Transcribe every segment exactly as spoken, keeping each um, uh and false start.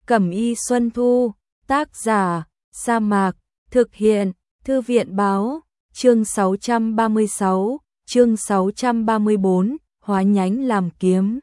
Cẩm y Xuân Thu, tác giả, Sa Mạc, thực hiện, Thư viện báo, chương sáu trăm ba mươi sáu, chương sáu trăm ba mươi bốn, hóa nhánh làm kiếm.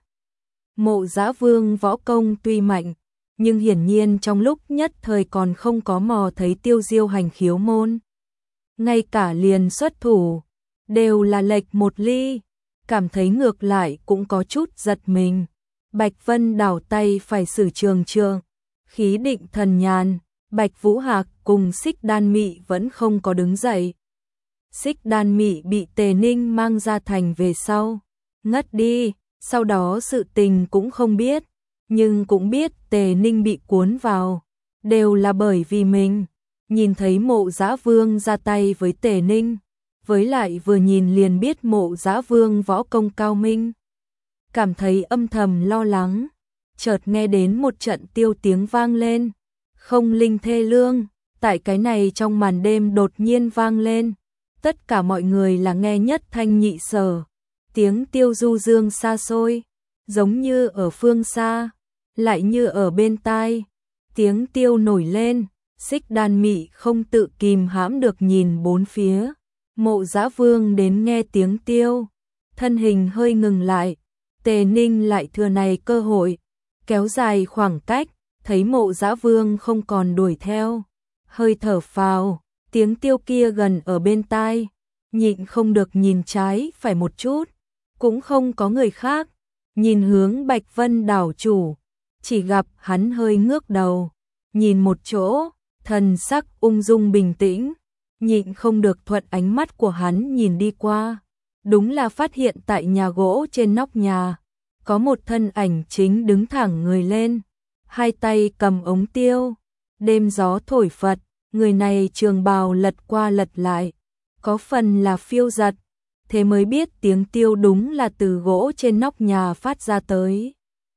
Mộ Dã Vương võ công tuy mạnh, nhưng hiển nhiên trong lúc nhất thời còn không có mò thấy Tiêu Diêu hành khiếu môn. Ngay cả liền xuất thủ, đều là lệch một ly, cảm thấy ngược lại cũng có chút giật mình. Bạch Vân đảo tay phải sử trường trường, khí định thần nhàn, Bạch Vũ Hạc cùng Xích Đan Mị vẫn không có đứng dậy. Xích Đan Mị bị Tề Ninh mang ra thành về sau, ngất đi, sau đó sự tình cũng không biết, nhưng cũng biết Tề Ninh bị cuốn vào, đều là bởi vì mình nhìn thấy Mộ Dã Vương ra tay với Tề Ninh, với lại vừa nhìn liền biết Mộ Dã Vương võ công cao minh, cảm thấy âm thầm lo lắng. Chợt nghe đến một trận tiêu tiếng vang lên, không linh thê lương, tại cái này trong màn đêm đột nhiên vang lên, tất cả mọi người là nghe nhất thanh nhị sở, tiếng tiêu du dương xa xôi, giống như ở phương xa, lại như ở bên tai, tiếng tiêu nổi lên, Xích Đan Mị không tự kìm hãm được nhìn bốn phía, Mộ Dã Vương đến nghe tiếng tiêu, thân hình hơi ngừng lại, Tề Ninh lại thừa này cơ hội, kéo dài khoảng cách, thấy Mộ Dã Vương không còn đuổi theo, hơi thở phào, tiếng tiêu kia gần ở bên tai, nhịn không được nhìn trái phải một chút, cũng không có người khác, nhìn hướng Bạch Vân đảo chủ, chỉ gặp hắn hơi ngước đầu, nhìn một chỗ, thần sắc ung dung bình tĩnh, nhịn không được thuận ánh mắt của hắn nhìn đi qua, đúng là phát hiện tại nhà gỗ trên nóc nhà, có một thân ảnh chính đứng thẳng người lên, hai tay cầm ống tiêu, đêm gió thổi phật, người này trường bào lật qua lật lại, có phần là phiêu giật, thế mới biết tiếng tiêu đúng là từ gỗ trên nóc nhà phát ra tới.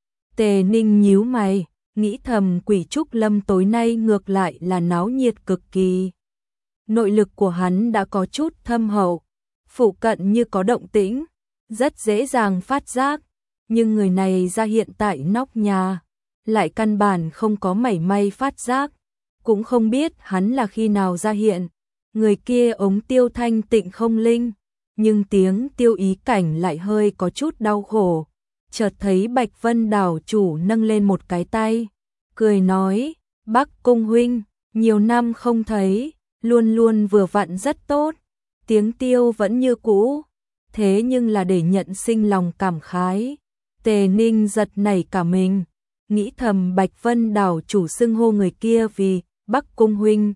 Tề Ninh nhíu mày, nghĩ thầm Quỷ Trúc Lâm tối nay ngược lại là náo nhiệt cực kỳ. Nội lực của hắn đã có chút thâm hậu, phụ cận như có động tĩnh, rất dễ dàng phát giác, nhưng người này ra hiện tại nóc nhà, lại căn bản không có mảy may phát giác, cũng không biết hắn là khi nào ra hiện. Người kia ống tiêu thanh tịnh không linh, nhưng tiếng tiêu ý cảnh lại hơi có chút đau khổ. Chợt thấy Bạch Vân đảo chủ nâng lên một cái tay, cười nói, Bắc Cung huynh, nhiều năm không thấy, luôn luôn vừa vặn rất tốt, tiếng tiêu vẫn như cũ, thế nhưng là để nhận sinh lòng cảm khái. Tề Ninh giật nảy cả mình, nghĩ thầm Bạch Vân đảo chủ xưng hô người kia vì Bắc Cung huynh.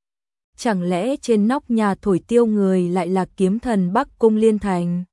Chẳng lẽ trên nóc nhà thổi tiêu người lại là kiếm thần Bắc Cung Liên Thành?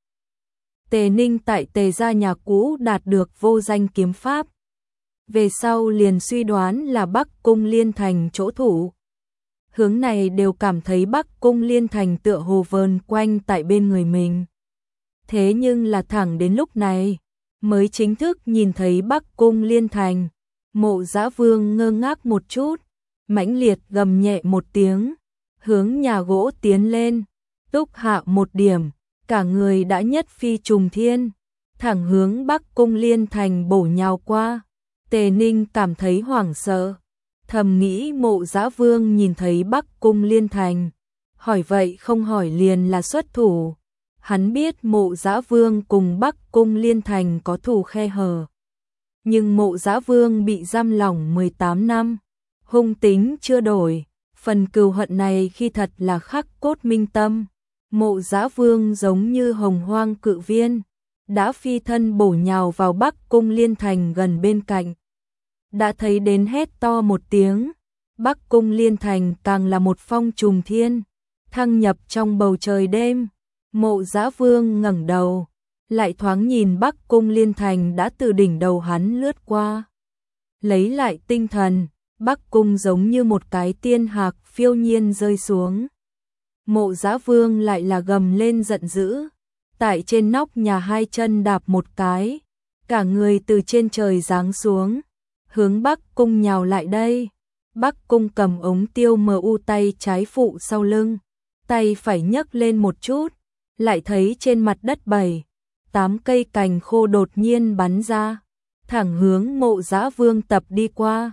Tề Ninh tại Tề gia nhà cũ đạt được vô danh kiếm pháp, về sau liền suy đoán là Bắc Cung Liên Thành chỗ thủ. Hướng này đều cảm thấy Bắc Cung Liên Thành tựa hồ vờn quanh tại bên người mình. Thế nhưng là thẳng đến lúc này, mới chính thức nhìn thấy Bắc Cung Liên Thành, Mộ Dã Vương ngơ ngác một chút, mãnh liệt gầm nhẹ một tiếng, hướng nhà gỗ tiến lên, túc hạ một điểm, cả người đã nhất phi trùng thiên, thẳng hướng Bắc Cung Liên Thành bổ nhào qua. Tề Ninh cảm thấy hoảng sợ, thầm nghĩ Mộ Dã Vương nhìn thấy Bắc Cung Liên Thành, hỏi vậy không hỏi liền là xuất thủ. Hắn biết Mộ Dã Vương cùng Bắc Cung Liên Thành có thù khe hở, nhưng Mộ Dã Vương bị giam lỏng mười tám năm, hung tính chưa đổi, phần cừu hận này khi thật là khắc cốt minh tâm. Mộ Dã Vương giống như hồng hoang cự viên, đã phi thân bổ nhào vào Bắc Cung Liên Thành gần bên cạnh. Đã thấy đến hét to một tiếng, Bắc Cung Liên Thành càng là một phong trùng thiên, thăng nhập trong bầu trời đêm. Mộ Dã Vương ngẩng đầu, lại thoáng nhìn Bắc Cung Liên Thành đã từ đỉnh đầu hắn lướt qua. Lấy lại tinh thần, Bắc Cung giống như một cái tiên hạc phiêu nhiên rơi xuống. Mộ Dã Vương lại là gầm lên giận dữ, tại trên nóc nhà hai chân đạp một cái, cả người từ trên trời giáng xuống, hướng Bắc Cung nhào lại đây. Bắc Cung cầm ống tiêu mờ u tay trái phụ sau lưng, tay phải nhấc lên một chút, lại thấy trên mặt đất bảy, tám cây cành khô đột nhiên bắn ra, thẳng hướng Mộ Dã Vương tập đi qua.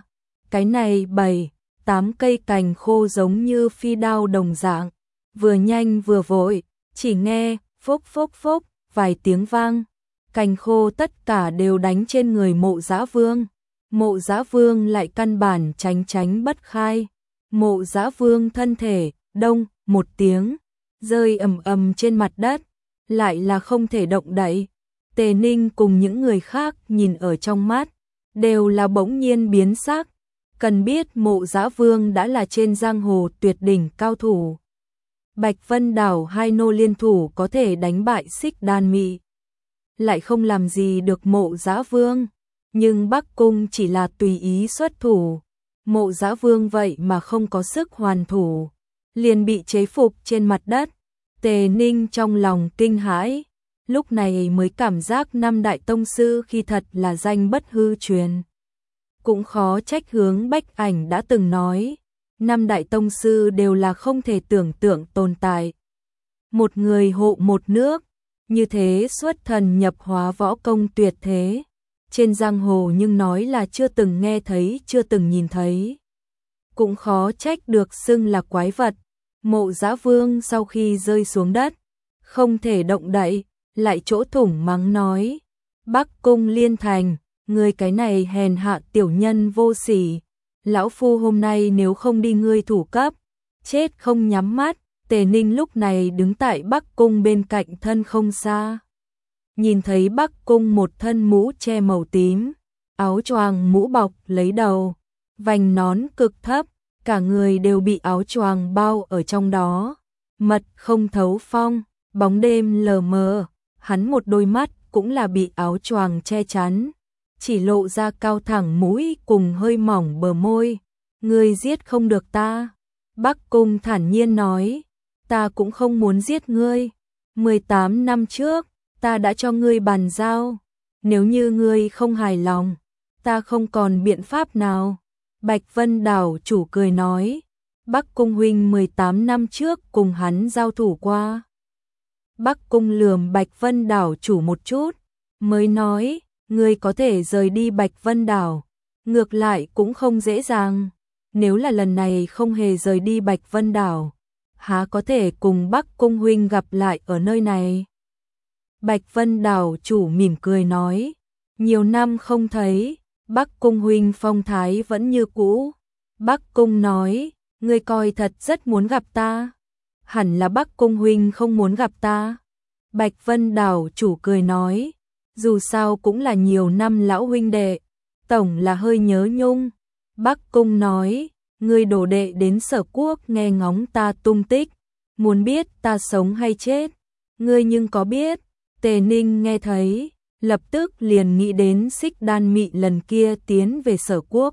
cái này bảy, tám cây cành khô giống như phi đao đồng dạng, vừa nhanh vừa vội, chỉ nghe phốc phốc phốc vài tiếng vang, cành khô tất cả đều đánh trên người Mộ Dã Vương. Mộ Dã Vương lại căn bản tránh tránh bất khai. Mộ Dã Vương thân thể đông một tiếng rơi ầm ầm trên mặt đất, lại là không thể động đậy. Tề Ninh cùng những người khác nhìn ở trong mắt, đều là bỗng nhiên biến sắc. Cần biết Mộ Dã Vương đã là trên giang hồ tuyệt đỉnh cao thủ. Bạch Vân Đảo hai nô liên thủ có thể đánh bại Xích Đan Mị, lại không làm gì được Mộ Dã Vương. Nhưng Bắc Cung chỉ là tùy ý xuất thủ, Mộ Dã Vương vậy mà không có sức hoàn thủ, liền bị chế phục trên mặt đất. Tề Ninh trong lòng kinh hãi, lúc này mới cảm giác năm đại tông sư khi thật là danh bất hư truyền. Cũng khó trách Hướng Bách Ảnh đã từng nói, năm đại tông sư đều là không thể tưởng tượng tồn tại. Một người hộ một nước, như thế xuất thần nhập hóa võ công tuyệt thế. Trên giang hồ nhưng nói là chưa từng nghe thấy, chưa từng nhìn thấy. Cũng khó trách được xưng là quái vật. Mộ Dã Vương sau khi rơi xuống đất, không thể động đậy, lại chỗ thủng mắng nói: Bắc Cung Liên Thành, ngươi cái này hèn hạ tiểu nhân vô sỉ, lão phu hôm nay nếu không đi ngươi thủ cấp, chết không nhắm mắt. Tề Ninh lúc này đứng tại Bắc Cung bên cạnh thân không xa. Nhìn thấy Bắc Cung một thân mũ che màu tím, áo choàng mũ bọc lấy đầu, vành nón cực thấp, cả người đều bị áo choàng bao ở trong đó. Mật không thấu phong, bóng đêm lờ mờ, hắn một đôi mắt cũng là bị áo choàng che chắn, chỉ lộ ra cao thẳng mũi cùng hơi mỏng bờ môi. Ngươi giết không được ta. Bắc Cung thản nhiên nói, ta cũng không muốn giết ngươi. mười tám năm trước, ta đã cho ngươi bàn giao. Nếu như ngươi không hài lòng, ta không còn biện pháp nào. Bạch Vân Đảo chủ cười nói, Bắc Cung huynh mười tám năm trước cùng hắn giao thủ qua. Bắc Cung lườm Bạch Vân Đảo chủ một chút, mới nói, ngươi có thể rời đi Bạch Vân Đảo, ngược lại cũng không dễ dàng. Nếu là lần này không hề rời đi Bạch Vân Đảo, há có thể cùng Bắc Cung huynh gặp lại ở nơi này. Bạch Vân Đảo chủ mỉm cười nói, nhiều năm không thấy, Bắc Cung huynh phong thái vẫn như cũ. Bắc Cung nói, ngươi coi thật rất muốn gặp ta. Hẳn là Bắc Cung huynh không muốn gặp ta. Bạch Vân Đảo chủ cười nói, dù sao cũng là nhiều năm lão huynh đệ, tổng là hơi nhớ nhung. Bắc Cung nói, ngươi đồ đệ đến Sở Quốc nghe ngóng ta tung tích, muốn biết ta sống hay chết, ngươi nhưng có biết. Tề Ninh nghe thấy, lập tức liền nghĩ đến Xích Đan Mị lần kia tiến về Sở Quốc.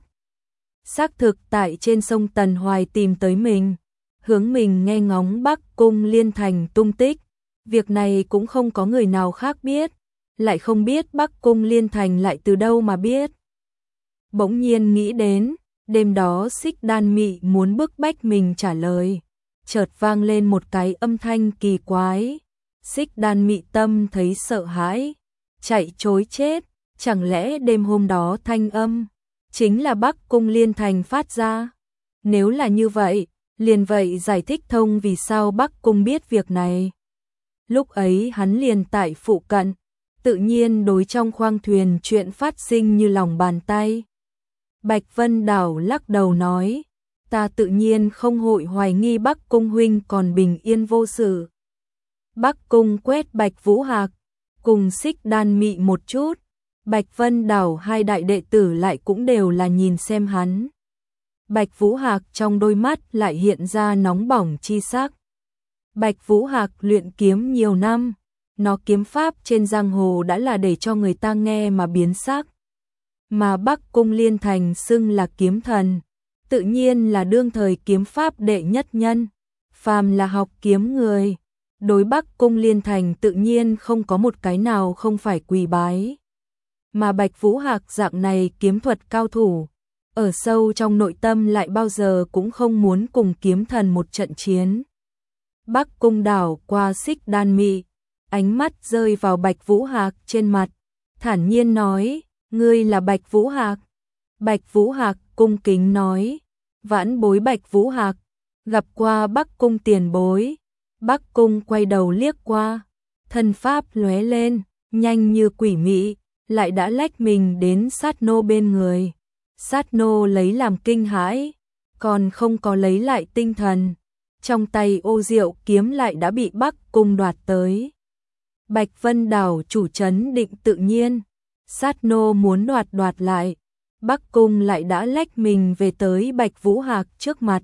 Xác thực tại trên sông Tần Hoài tìm tới mình, hướng mình nghe ngóng Bắc Cung Liên Thành tung tích. Việc này cũng không có người nào khác biết, lại không biết Bắc Cung Liên Thành lại từ đâu mà biết. Bỗng nhiên nghĩ đến, đêm đó Xích Đan Mị muốn bức bách mình trả lời, chợt vang lên một cái âm thanh kỳ quái. Xích Đan Mị tâm thấy sợ hãi, chạy trối chết. Chẳng lẽ đêm hôm đó thanh âm chính là Bắc Cung Liên Thành phát ra? Nếu là như vậy, liền vậy giải thích thông vì sao Bắc Cung biết việc này. Lúc ấy hắn liền tại phụ cận, tự nhiên đối trong khoang thuyền chuyện phát sinh như lòng bàn tay. Bạch Vân Đảo lắc đầu nói, ta tự nhiên không hội hoài nghi Bắc Cung huynh còn bình yên vô sự. Bắc Cung quét Bạch Vũ Hạc cùng Xích Đan Mị một chút, Bạch Vân Đảo hai đại đệ tử lại cũng đều là nhìn xem hắn. Bạch Vũ Hạc trong đôi mắt lại hiện ra nóng bỏng chi sắc. Bạch Vũ Hạc luyện kiếm nhiều năm, nó kiếm pháp trên giang hồ đã là để cho người ta nghe mà biến sắc. Mà Bắc Cung Liên Thành xưng là kiếm thần, tự nhiên là đương thời kiếm pháp đệ nhất nhân. Phàm là học kiếm người, đối Bắc Cung Liên Thành tự nhiên không có một cái nào không phải quỳ bái. Mà Bạch Vũ Hạc dạng này kiếm thuật cao thủ, ở sâu trong nội tâm lại bao giờ cũng không muốn cùng kiếm thần một trận chiến. Bắc Cung đảo qua Xích Đan Mị, ánh mắt rơi vào Bạch Vũ Hạc trên mặt, thản nhiên nói, ngươi là Bạch Vũ Hạc. Bạch Vũ Hạc cung kính nói, vãn bối Bạch Vũ Hạc, gặp qua Bắc cung tiền bối. Bắc cung quay đầu liếc qua, thân pháp lóe lên, nhanh như quỷ mị, lại đã lách mình đến Sát Nô bên người. Sát Nô lấy làm kinh hãi, còn không có lấy lại tinh thần, trong tay ô diệu kiếm lại đã bị Bắc cung đoạt tới. Bạch Vân đảo chủ trấn định tự nhiên, Sát Nô muốn đoạt đoạt lại, Bắc cung lại đã lách mình về tới Bạch Vũ Hạc trước mặt.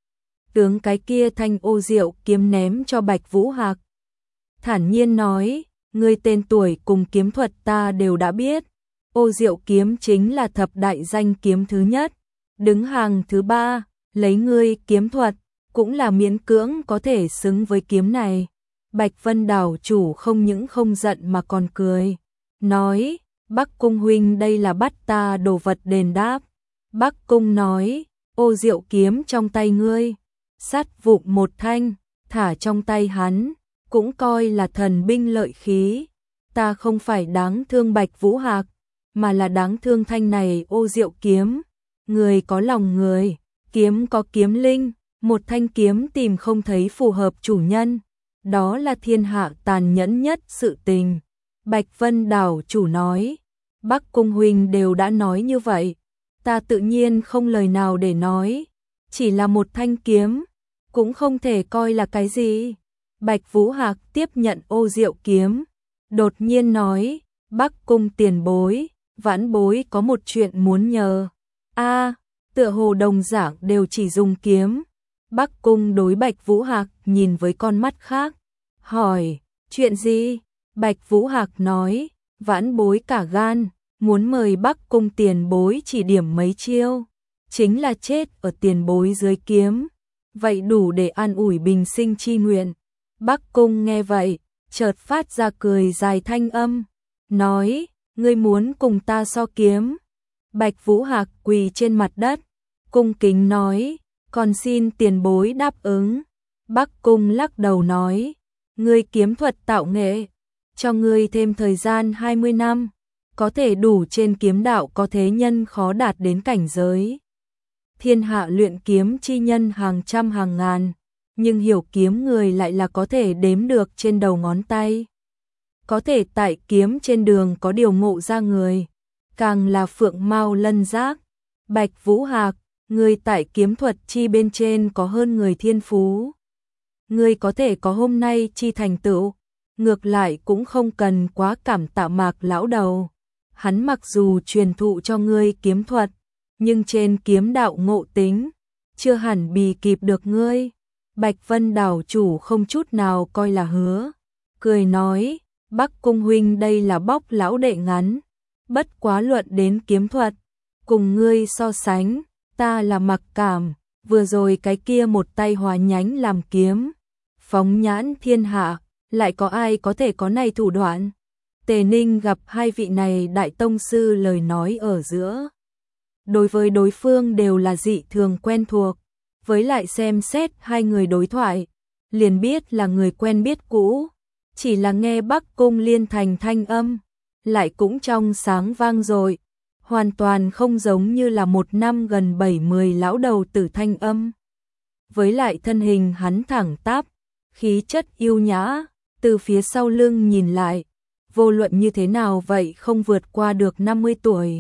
Tướng cái kia thanh ô diệu kiếm ném cho Bạch Vũ Hạc, thản nhiên nói, ngươi tên tuổi cùng kiếm thuật ta đều đã biết, ô diệu kiếm chính là thập đại danh kiếm thứ nhất, đứng hàng thứ ba, lấy ngươi kiếm thuật, cũng là miễn cưỡng có thể xứng với kiếm này. Bạch Vân đảo chủ không những không giận mà còn cười, nói, Bắc cung huynh đây là bắt ta đồ vật đền đáp. Bắc cung nói, ô diệu kiếm trong tay ngươi, sát vụng một thanh, thả trong tay hắn, cũng coi là thần binh lợi khí. Ta không phải đáng thương Bạch Vũ Hạc, mà là đáng thương thanh này ô diệu kiếm. Người có lòng người, kiếm có kiếm linh, một thanh kiếm tìm không thấy phù hợp chủ nhân, đó là thiên hạ tàn nhẫn nhất sự tình. Bạch Vân đảo chủ nói, Bắc cung huynh đều đã nói như vậy, ta tự nhiên không lời nào để nói, chỉ là một thanh kiếm, cũng không thể coi là cái gì. Bạch Vũ Hạc tiếp nhận ô diệu kiếm, đột nhiên nói, Bắc cung tiền bối, vãn bối có một chuyện muốn nhờ. A, tựa hồ đồng giảng đều chỉ dùng kiếm. Bắc cung đối Bạch Vũ Hạc nhìn với con mắt khác, hỏi, chuyện gì? Bạch Vũ Hạc nói, vãn bối cả gan, muốn mời Bắc cung tiền bối chỉ điểm mấy chiêu, chính là chết ở tiền bối dưới kiếm, vậy đủ để an ủi bình sinh chi nguyện. Bắc cung nghe vậy, chợt phát ra cười dài thanh âm, nói, ngươi muốn cùng ta so kiếm. Bạch Vũ Hạc quỳ trên mặt đất, cung kính nói, còn xin tiền bối đáp ứng. Bắc cung lắc đầu nói, ngươi kiếm thuật tạo nghệ, cho ngươi thêm thời gian hai mươi năm, có thể đủ trên kiếm đạo có thế nhân khó đạt đến cảnh giới. Thiên hạ luyện kiếm chi nhân hàng trăm hàng ngàn, nhưng hiểu kiếm người lại là có thể đếm được trên đầu ngón tay. Có thể tại kiếm trên đường có điều ngộ ra người, càng là phượng mao lân giác. Bạch Vũ Hạc, người tại kiếm thuật chi bên trên có hơn người thiên phú. Người có thể có hôm nay chi thành tựu, ngược lại cũng không cần quá cảm tạ Mạc lão đầu. Hắn mặc dù truyền thụ cho ngươi kiếm thuật, nhưng trên kiếm đạo ngộ tính, chưa hẳn bì kịp được ngươi. Bạch Vân đảo chủ không chút nào coi là hứa, cười nói, Bắc cung huynh đây là bóc lão đệ ngắn, bất quá luận đến kiếm thuật, cùng ngươi so sánh, ta là mặc cảm, vừa rồi cái kia một tay hòa nhánh làm kiếm, phóng nhãn thiên hạ, lại có ai có thể có này thủ đoạn. Tề Ninh gặp hai vị này đại tông sư lời nói ở giữa, đối với đối phương đều là dị thường quen thuộc, với lại xem xét hai người đối thoại, liền biết là người quen biết cũ, chỉ là nghe Bắc cung liên thành thanh âm, lại cũng trong sáng vang dội, hoàn toàn không giống như là một năm gần bảy mươi lão đầu tử thanh âm. Với lại thân hình hắn thẳng tắp, khí chất yêu nhã, từ phía sau lưng nhìn lại, vô luận như thế nào vậy không vượt qua được năm mươi tuổi.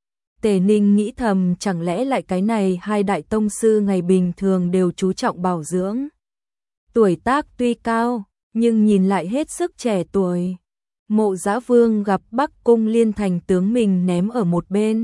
Tề Ninh nghĩ thầm chẳng lẽ lại cái này hai đại tông sư ngày bình thường đều chú trọng bảo dưỡng. Tuổi tác tuy cao, nhưng nhìn lại hết sức trẻ tuổi. Mộ Dã Vương gặp Bắc cung liên thành tướng mình ném ở một bên,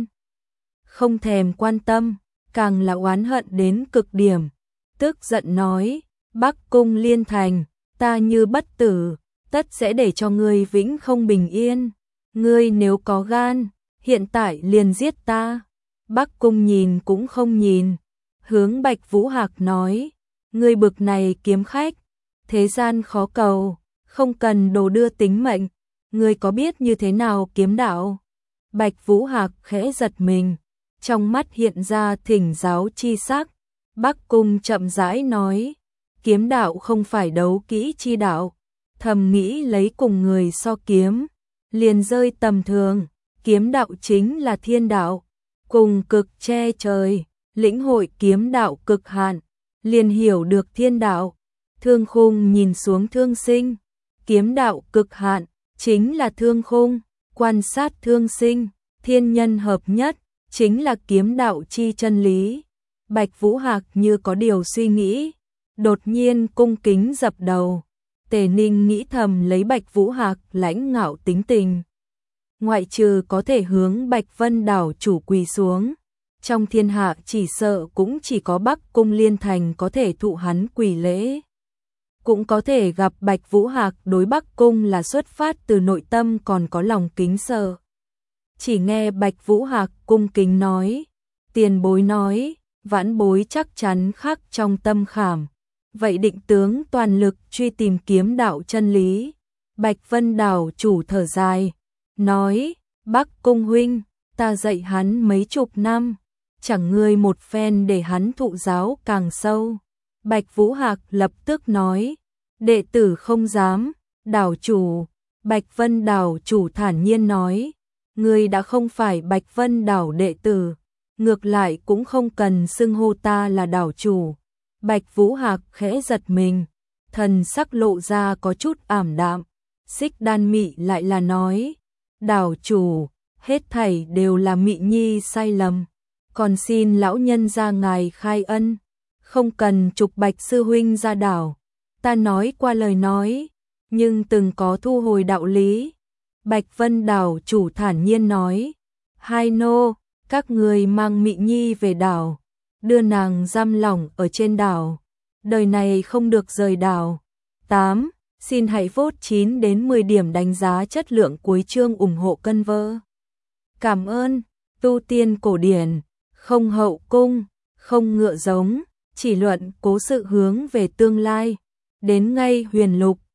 không thèm quan tâm, càng là oán hận đến cực điểm, tức giận nói, Bắc cung liên thành, ta như bất tử, tất sẽ để cho ngươi vĩnh không bình yên, ngươi nếu có gan, hiện tại liền giết ta. Bắc cung nhìn cũng không nhìn, hướng Bạch Vũ Hạc nói, ngươi bực này kiếm khách, thế gian khó cầu, không cần đồ đưa tính mệnh, ngươi có biết như thế nào kiếm đạo? Bạch Vũ Hạc khẽ giật mình, trong mắt hiện ra thỉnh giáo chi sắc. Bắc cung chậm rãi nói, kiếm đạo không phải đấu kỹ chi đạo, thầm nghĩ lấy cùng người so kiếm, liền rơi tầm thường, kiếm đạo chính là thiên đạo, cùng cực che trời, lĩnh hội kiếm đạo cực hạn, liền hiểu được thiên đạo. Thương Khung nhìn xuống Thương Sinh, kiếm đạo cực hạn chính là Thương Khung, quan sát Thương Sinh, thiên nhân hợp nhất chính là kiếm đạo chi chân lý. Bạch Vũ Hạc như có điều suy nghĩ, đột nhiên cung kính dập đầu. Tề Ninh nghĩ thầm lấy Bạch Vũ Hạc lãnh ngạo tính tình, ngoại trừ có thể hướng Bạch Vân đảo chủ quỳ xuống, trong thiên hạ chỉ sợ cũng chỉ có Bắc Cung Liên Thành có thể thụ hắn quỳ lễ. Cũng có thể gặp Bạch Vũ Hạc đối Bắc Cung là xuất phát từ nội tâm còn có lòng kính sợ. Chỉ nghe Bạch Vũ Hạc cung kính nói, tiền bối nói, vãn bối chắc chắn khắc trong tâm khảm, vậy định tướng toàn lực truy tìm kiếm đạo chân lý. Bạch Vân đảo chủ thở dài, nói, Bắc Cung huynh, ta dạy hắn mấy chục năm, chẳng ngươi một phen để hắn thụ giáo càng sâu. Bạch Vũ Hạc lập tức nói, đệ tử không dám. Đảo chủ, Bạch Vân đảo chủ thản nhiên nói, ngươi đã không phải Bạch Vân đảo đệ tử, ngược lại cũng không cần xưng hô ta là đảo chủ. Bạch Vũ Hạc khẽ giật mình, thần sắc lộ ra có chút ảm đạm. Xích Đan Mị lại là nói, đảo chủ, hết thảy đều là Mị Nhi sai lầm, còn xin lão nhân ra ngài khai ân, không cần trục Bạch sư huynh ra đảo. Ta nói qua lời nói, nhưng từng có thu hồi đạo lý. Bạch Vân đảo chủ thản nhiên nói, hai nô, các người mang Mị Nhi về đảo, đưa nàng giam lỏng ở trên đảo, đời này không được rời đảo. tám. Xin hãy vote chín đến mười điểm đánh giá chất lượng cuối chương ủng hộ cân vơ. Cảm ơn. Tu tiên cổ điển, không hậu cung, không ngựa giống, chỉ luận cố sự hướng về tương lai. Đến ngay huyền lục,